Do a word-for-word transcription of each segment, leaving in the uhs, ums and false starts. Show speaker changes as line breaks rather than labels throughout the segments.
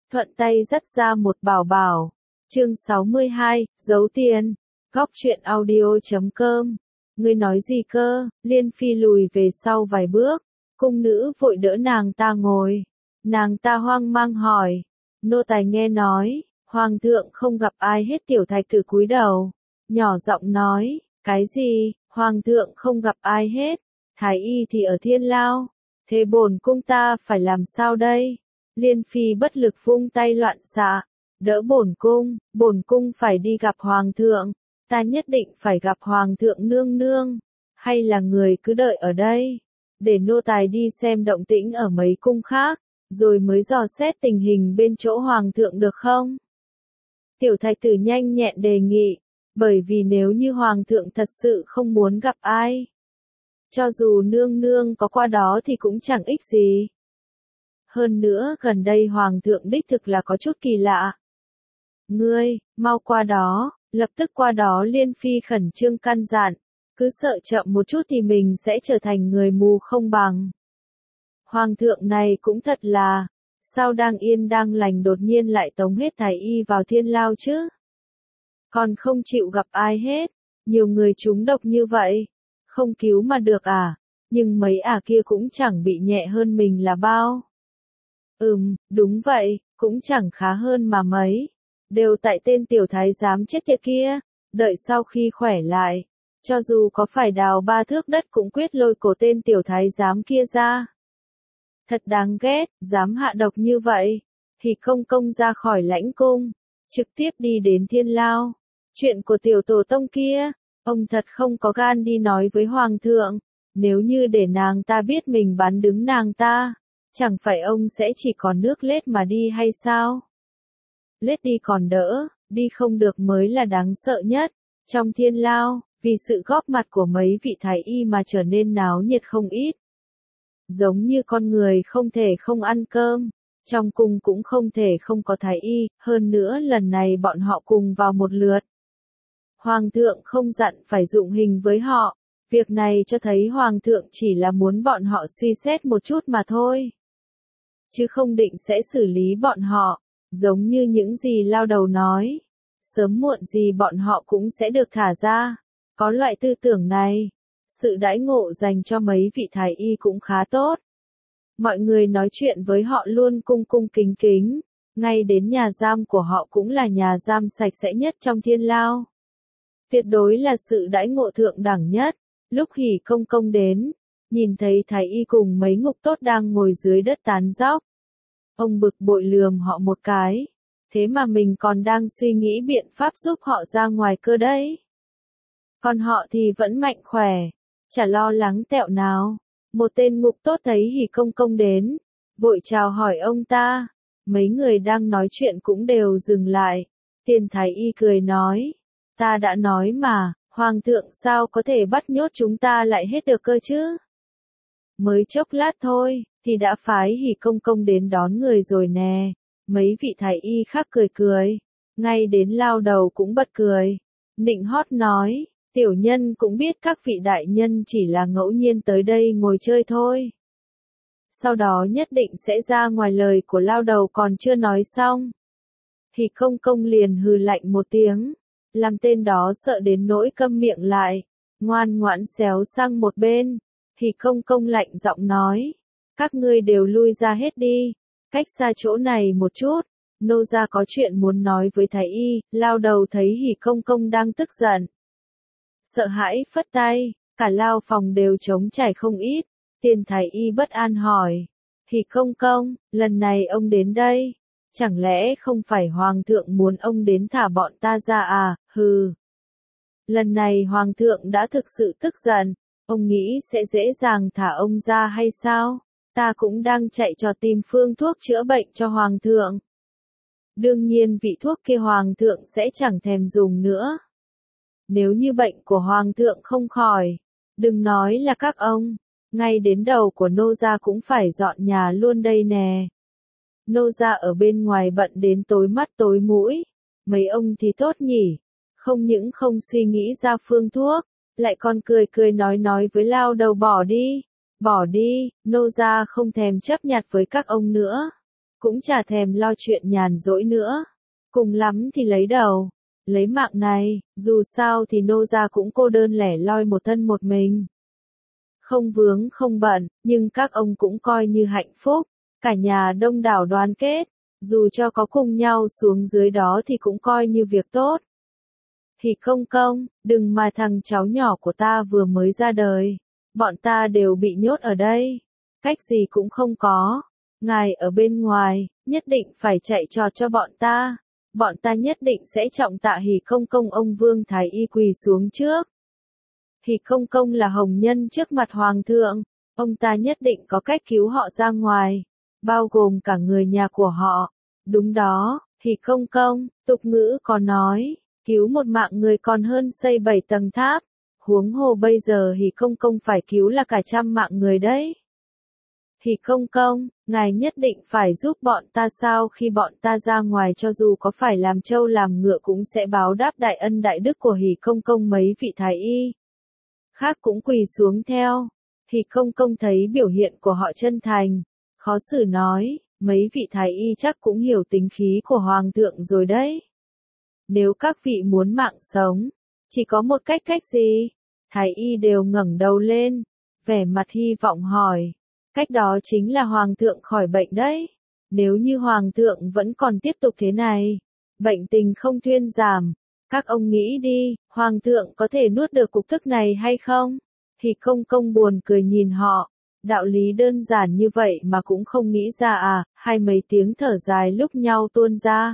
thuận tay dắt ra một bảo bảo. Chương sáu mươi hai, giấu tiền. Góc truyện audio chấm com. Ngươi nói gì cơ? Liên Phi lùi về sau vài bước. Cung nữ vội đỡ nàng ta ngồi. Nàng ta hoang mang hỏi. Nô tài nghe nói, hoàng thượng không gặp ai hết. Tiểu Thạch Tử cúi đầu, nhỏ giọng nói, cái gì? Hoàng thượng không gặp ai hết? Thái y thì ở Thiên Lao. Thế bổn cung ta phải làm sao đây? Liên Phi bất lực vung tay loạn xạ. Đỡ bổn cung, bổn cung phải đi gặp hoàng thượng. Ta nhất định phải gặp hoàng thượng nương nương. Hay là người cứ đợi ở đây, để nô tài đi xem động tĩnh ở mấy cung khác, rồi mới dò xét tình hình bên chỗ hoàng thượng được không? Tiểu Thạch Tử nhanh nhẹn đề nghị, bởi vì nếu như hoàng thượng thật sự không muốn gặp ai, cho dù nương nương có qua đó thì cũng chẳng ích gì. Hơn nữa gần đây hoàng thượng đích thực là có chút kỳ lạ. Ngươi, mau qua đó, lập tức qua đó. Liên Phi khẩn trương căn dặn, cứ sợ chậm một chút thì mình sẽ trở thành người mù không bằng. Hoàng thượng này cũng thật là, sao đang yên đang lành đột nhiên lại tống hết thái y vào Thiên Lao chứ? Còn không chịu gặp ai hết, nhiều người trúng độc như vậy, không cứu mà được à? Nhưng mấy ả kia cũng chẳng bị nhẹ hơn mình là bao. Ừm, đúng vậy, cũng chẳng khá hơn mà mấy. Đều tại tên tiểu thái giám chết tiệt kia, đợi sau khi khỏe lại, cho dù có phải đào ba thước đất cũng quyết lôi cổ tên tiểu thái giám kia ra. Thật đáng ghét, dám hạ độc như vậy. Thì công công ra khỏi lãnh cung, trực tiếp đi đến Thiên Lao. Chuyện của tiểu tổ tông kia, ông thật không có gan đi nói với hoàng thượng. Nếu như để nàng ta biết mình bán đứng nàng ta, chẳng phải ông sẽ chỉ còn nước lết mà đi hay sao? Lết đi còn đỡ, đi không được mới là đáng sợ nhất. Trong Thiên Lao, vì sự góp mặt của mấy vị thái y mà trở nên náo nhiệt không ít. Giống như con người không thể không ăn cơm, trong cung cũng không thể không có thái y, hơn nữa lần này bọn họ cùng vào một lượt. Hoàng thượng không dặn phải dụng hình với họ, việc này cho thấy hoàng thượng chỉ là muốn bọn họ suy xét một chút mà thôi. Chứ không định sẽ xử lý bọn họ, giống như những gì lao đầu nói. Sớm muộn gì bọn họ cũng sẽ được thả ra. Có loại tư tưởng này, sự đãi ngộ dành cho mấy vị thái y cũng khá tốt. Mọi người nói chuyện với họ luôn cung cung kính kính, ngay đến nhà giam của họ cũng là nhà giam sạch sẽ nhất trong Thiên Lao. Tuyệt đối là sự đãi ngộ thượng đẳng nhất. Lúc Hỉ Công Công đến, nhìn thấy thái y cùng mấy ngục tốt đang ngồi dưới đất tán dóc. Ông bực bội lườm họ một cái, thế mà mình còn đang suy nghĩ biện pháp giúp họ ra ngoài cơ đấy. Còn họ thì vẫn mạnh khỏe, chả lo lắng tẹo nào. Một tên ngục tốt thấy Hỉ Công Công đến, vội chào hỏi ông ta. Mấy người đang nói chuyện cũng đều dừng lại. Tiền thái y cười nói, ta đã nói mà, hoàng thượng sao có thể bắt nhốt chúng ta lại hết được cơ chứ? Mới chốc lát thôi, thì đã phái Hỉ Công Công đến đón người rồi nè. Mấy vị thái y khác cười cười, ngay đến lao đầu cũng bật cười. Nịnh hót nói, tiểu nhân cũng biết các vị đại nhân chỉ là ngẫu nhiên tới đây ngồi chơi thôi. Sau đó nhất định sẽ ra ngoài. Lời của lao đầu còn chưa nói xong, Hỉ Công Công liền hừ lạnh một tiếng, làm tên đó sợ đến nỗi câm miệng lại, ngoan ngoãn xéo sang một bên. Hỉ Công Công lạnh giọng nói, các ngươi đều lui ra hết đi, cách xa chỗ này một chút, nô gia có chuyện muốn nói với thái y. Lao đầu thấy Hỉ Công Công đang tức giận, sợ hãi phất tay, cả lao phòng đều trống trải không ít. Tiền thái y bất an hỏi, Hỉ Công Công, lần này ông đến đây, chẳng lẽ không phải hoàng thượng muốn ông đến thả bọn ta ra à? Hừ. Lần này hoàng thượng đã thực sự tức giận, ông nghĩ sẽ dễ dàng thả ông ra hay sao? Ta cũng đang chạy trò tìm phương thuốc chữa bệnh cho hoàng thượng. Đương nhiên vị thuốc kia hoàng thượng sẽ chẳng thèm dùng nữa. Nếu như bệnh của hoàng thượng không khỏi, đừng nói là các ông, ngay đến đầu của nô gia cũng phải dọn nhà luôn đây nè. Nô gia ở bên ngoài bận đến tối mắt tối mũi, mấy ông thì tốt nhỉ, không những không suy nghĩ ra phương thuốc, lại còn cười cười nói nói với lao đầu bỏ đi, bỏ đi, nô gia không thèm chấp nhặt với các ông nữa. cũng chả thèm lo chuyện nhàn rỗi nữa. Cùng lắm thì lấy đầu, lấy mạng này, dù sao thì nô gia cũng cô đơn lẻ loi một thân một mình. Không vướng không bận, nhưng các ông cũng coi như hạnh phúc, cả nhà đông đảo đoàn kết, dù cho có cùng nhau xuống dưới đó thì cũng coi như việc tốt. Hỉ công công, đừng mà thằng cháu nhỏ của ta vừa mới ra đời, bọn ta đều bị nhốt ở đây, cách gì cũng không có, ngài ở bên ngoài, nhất định phải chạy trọt cho bọn ta, bọn ta nhất định sẽ trọng tạ Hỉ công công. Ông Vương Thái Y quỳ xuống trước. Hỉ công công là hồng nhân trước mặt hoàng thượng, ông ta nhất định có cách cứu họ ra ngoài, bao gồm cả người nhà của họ. Đúng đó, Hỉ công công, tục ngữ có nói, cứu một mạng người còn hơn xây bảy tầng tháp, huống hồ bây giờ Hỉ công công phải cứu là cả trăm mạng người đấy. Hỉ công công, ngài nhất định phải giúp bọn ta, sau khi bọn ta ra ngoài cho dù có phải làm trâu làm ngựa cũng sẽ báo đáp đại ân đại đức của Hỉ công công. Mấy vị thái y khác cũng quỳ xuống theo. Hỉ công công thấy biểu hiện của họ chân thành, khó xử nói, mấy vị thái y chắc cũng hiểu tính khí của hoàng thượng rồi đấy. Nếu các vị muốn mạng sống, chỉ có một cách. Cách gì? Thái y đều ngẩng đầu lên, vẻ mặt hy vọng hỏi. Cách đó chính là hoàng thượng khỏi bệnh đấy. Nếu như hoàng thượng vẫn còn tiếp tục thế này, bệnh tình không thuyên giảm, các ông nghĩ đi, hoàng thượng có thể nuốt được cục tức này hay không? Hỉ công công buồn cười nhìn họ, đạo lý đơn giản như vậy mà cũng không nghĩ ra à? Hai mấy tiếng thở dài lúc nhau tuôn ra.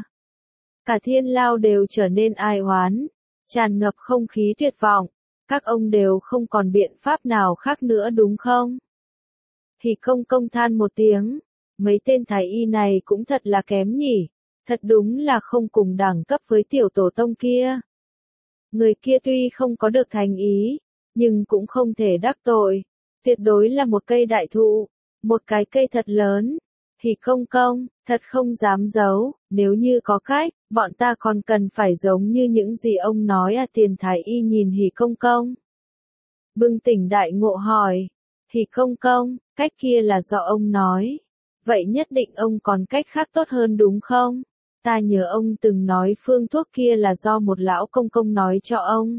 Cả thiên lao đều trở nên ai oán, tràn ngập không khí tuyệt vọng. Các ông đều không còn biện pháp nào khác nữa đúng không? Hỉ công công than một tiếng, mấy tên thái y này cũng thật là kém nhỉ, thật đúng là không cùng đẳng cấp với tiểu tổ tông kia. Người kia tuy không có được thành ý, nhưng cũng không thể đắc tội, tuyệt đối là một cây đại thụ, một cái cây thật lớn. Hỉ công công, thật không dám giấu, nếu như có cách, bọn ta còn cần phải giống như những gì ông nói à? Tiền thái y nhìn Hỉ công công, bừng tỉnh đại ngộ hỏi. Hỉ công công, cách kia là do ông nói, vậy nhất định ông còn cách khác tốt hơn đúng không? Ta nhớ ông từng nói phương thuốc kia là do một lão công công nói cho ông.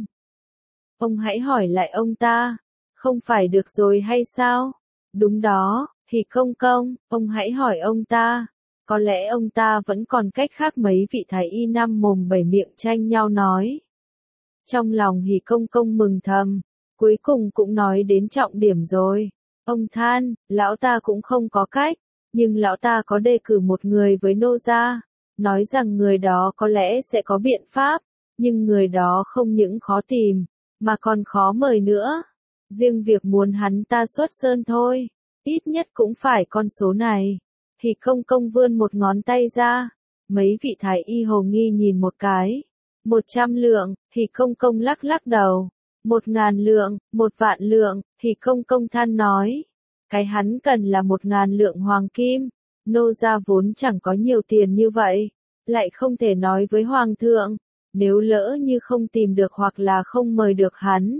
Ông hãy hỏi lại ông ta, không phải được rồi hay sao? Đúng đó, Hỉ công công, ông hãy hỏi ông ta, có lẽ ông ta vẫn còn cách khác. Mấy vị thái y năm mồm bảy miệng tranh nhau nói. Trong lòng Hỉ công công mừng thầm, cuối cùng cũng nói đến trọng điểm rồi. Ông than, lão ta cũng không có cách, nhưng lão ta có đề cử một người với nô gia, nói rằng người đó có lẽ sẽ có biện pháp, nhưng người đó không những khó tìm, mà còn khó mời nữa. Riêng việc muốn hắn ta xuất sơn thôi, ít nhất cũng phải con số này. Hỉ công công vươn một ngón tay ra, mấy vị thái y hồ nghi nhìn một cái. Một trăm lượng, Hỉ công công lắc lắc đầu. Một ngàn lượng, một vạn lượng, Hỉ công công than nói. Cái hắn cần là một ngàn lượng hoàng kim, nô gia vốn chẳng có nhiều tiền như vậy, lại không thể nói với hoàng thượng, nếu lỡ như không tìm được hoặc là không mời được hắn.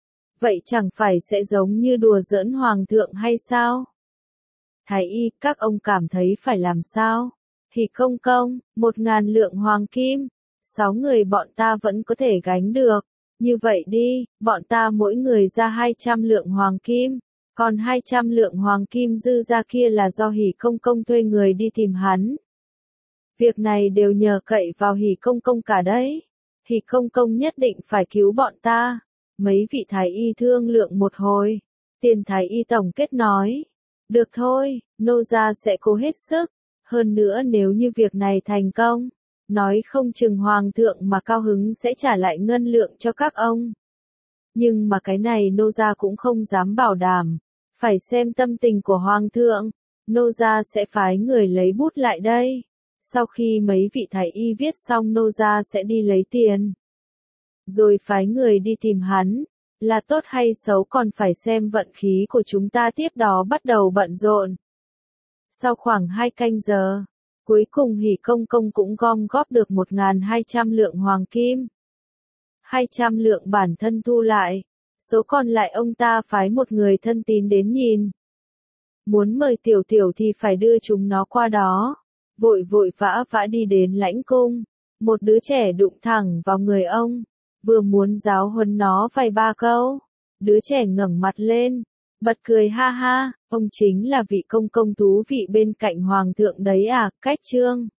Vậy chẳng phải sẽ giống như đùa giỡn hoàng thượng hay sao? Thái y, các ông cảm thấy phải làm sao? Hỉ công công, một ngàn lượng hoàng kim, sáu người bọn ta vẫn có thể gánh được. Như vậy đi, bọn ta mỗi người ra hai trăm lượng hoàng kim, còn hai trăm lượng hoàng kim dư ra kia là do Hỉ công công thuê người đi tìm hắn. Việc này đều nhờ cậy vào Hỉ công công cả đấy. Hỉ công công nhất định phải cứu bọn ta. Mấy vị thái y thương lượng một hồi. Tiền thái y tổng kết nói. Được thôi, nô gia sẽ cố hết sức. Hơn nữa nếu như việc này thành công, nói không chừng hoàng thượng mà cao hứng sẽ trả lại ngân lượng cho các ông. Nhưng mà cái này nô gia cũng không dám bảo đảm. Phải xem tâm tình của hoàng thượng. Nô gia sẽ phái người lấy bút lại đây. Sau khi mấy vị thái y viết xong nô gia sẽ đi lấy tiền. Rồi phái người đi tìm hắn. Là tốt hay xấu còn phải xem vận khí của chúng ta. Tiếp đó bắt đầu bận rộn. Sau khoảng hai canh giờ, cuối cùng Hỉ công công cũng gom góp được một nghìn hai trăm lượng hoàng kim. hai trăm lượng bản thân thu lại. Số còn lại ông ta phái một người thân tín đến nhìn. Muốn mời tiểu tiểu thì phải đưa chúng nó qua đó. vội vội vã vã đi đến lãnh cung. Một đứa trẻ đụng thẳng vào người ông, vừa muốn giáo huấn nó vài ba câu. Đứa trẻ ngẩng mặt lên, bật cười ha ha, ông chính là vị công công thú vị bên cạnh hoàng thượng đấy à, Cách Trương.